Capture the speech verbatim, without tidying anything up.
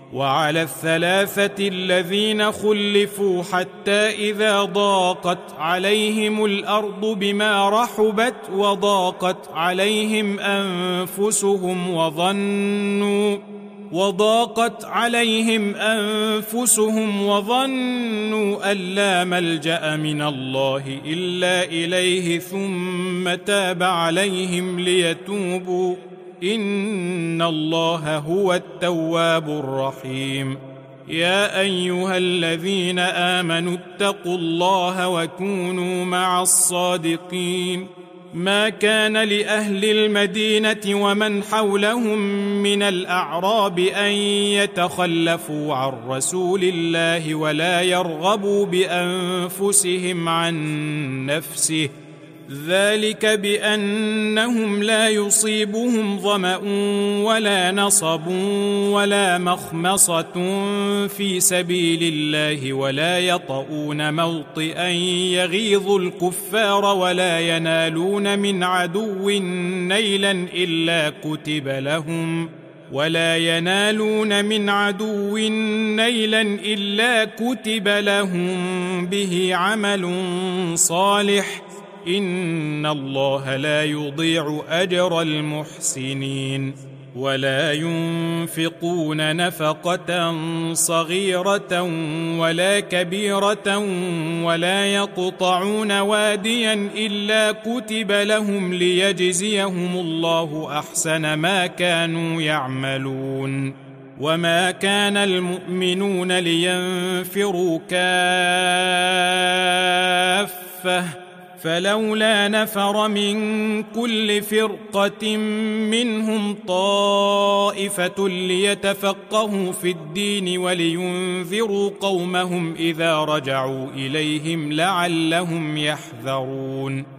وعلى الثلاثة الذين خلفوا حتى إذا ضاقت عليهم الأرض بما رحبت وضاقت عليهم أنفسهم وظنوا وضاقت عليهم أنفسهم وظنوا أن لا ملجأ من الله إلا إليه ثم تاب عليهم ليتوبوا إن الله هو التواب الرحيم. يا أيها الذين آمنوا اتقوا الله وكونوا مع الصادقين. ما كان لأهل المدينة ومن حولهم من الأعراب أن يتخلفوا عن رسول الله ولا يرغبوا بأنفسهم عن نفسه، ذلك بأنهم لا يصيبهم ظمأ ولا نصب ولا مخمصة في سبيل الله ولا يطؤون موطئا يغيظ الكفار ولا ينالون من عدو نيلا إلا كتب لهم ولا ينالون من عدو نيلا إلا كتب لهم به عمل صالح إن الله لا يضيع أجر المحسنين. ولا ينفقون نفقة صغيرة ولا كبيرة ولا يقطعون واديا إلا كتب لهم ليجزيهم الله أحسن ما كانوا يعملون. وما كان المؤمنون لينفروا كافة فلولا نفر من كل فرقة منهم طائفة ليتفقهوا في الدين ولينذروا قومهم إذا رجعوا إليهم لعلهم يحذرون.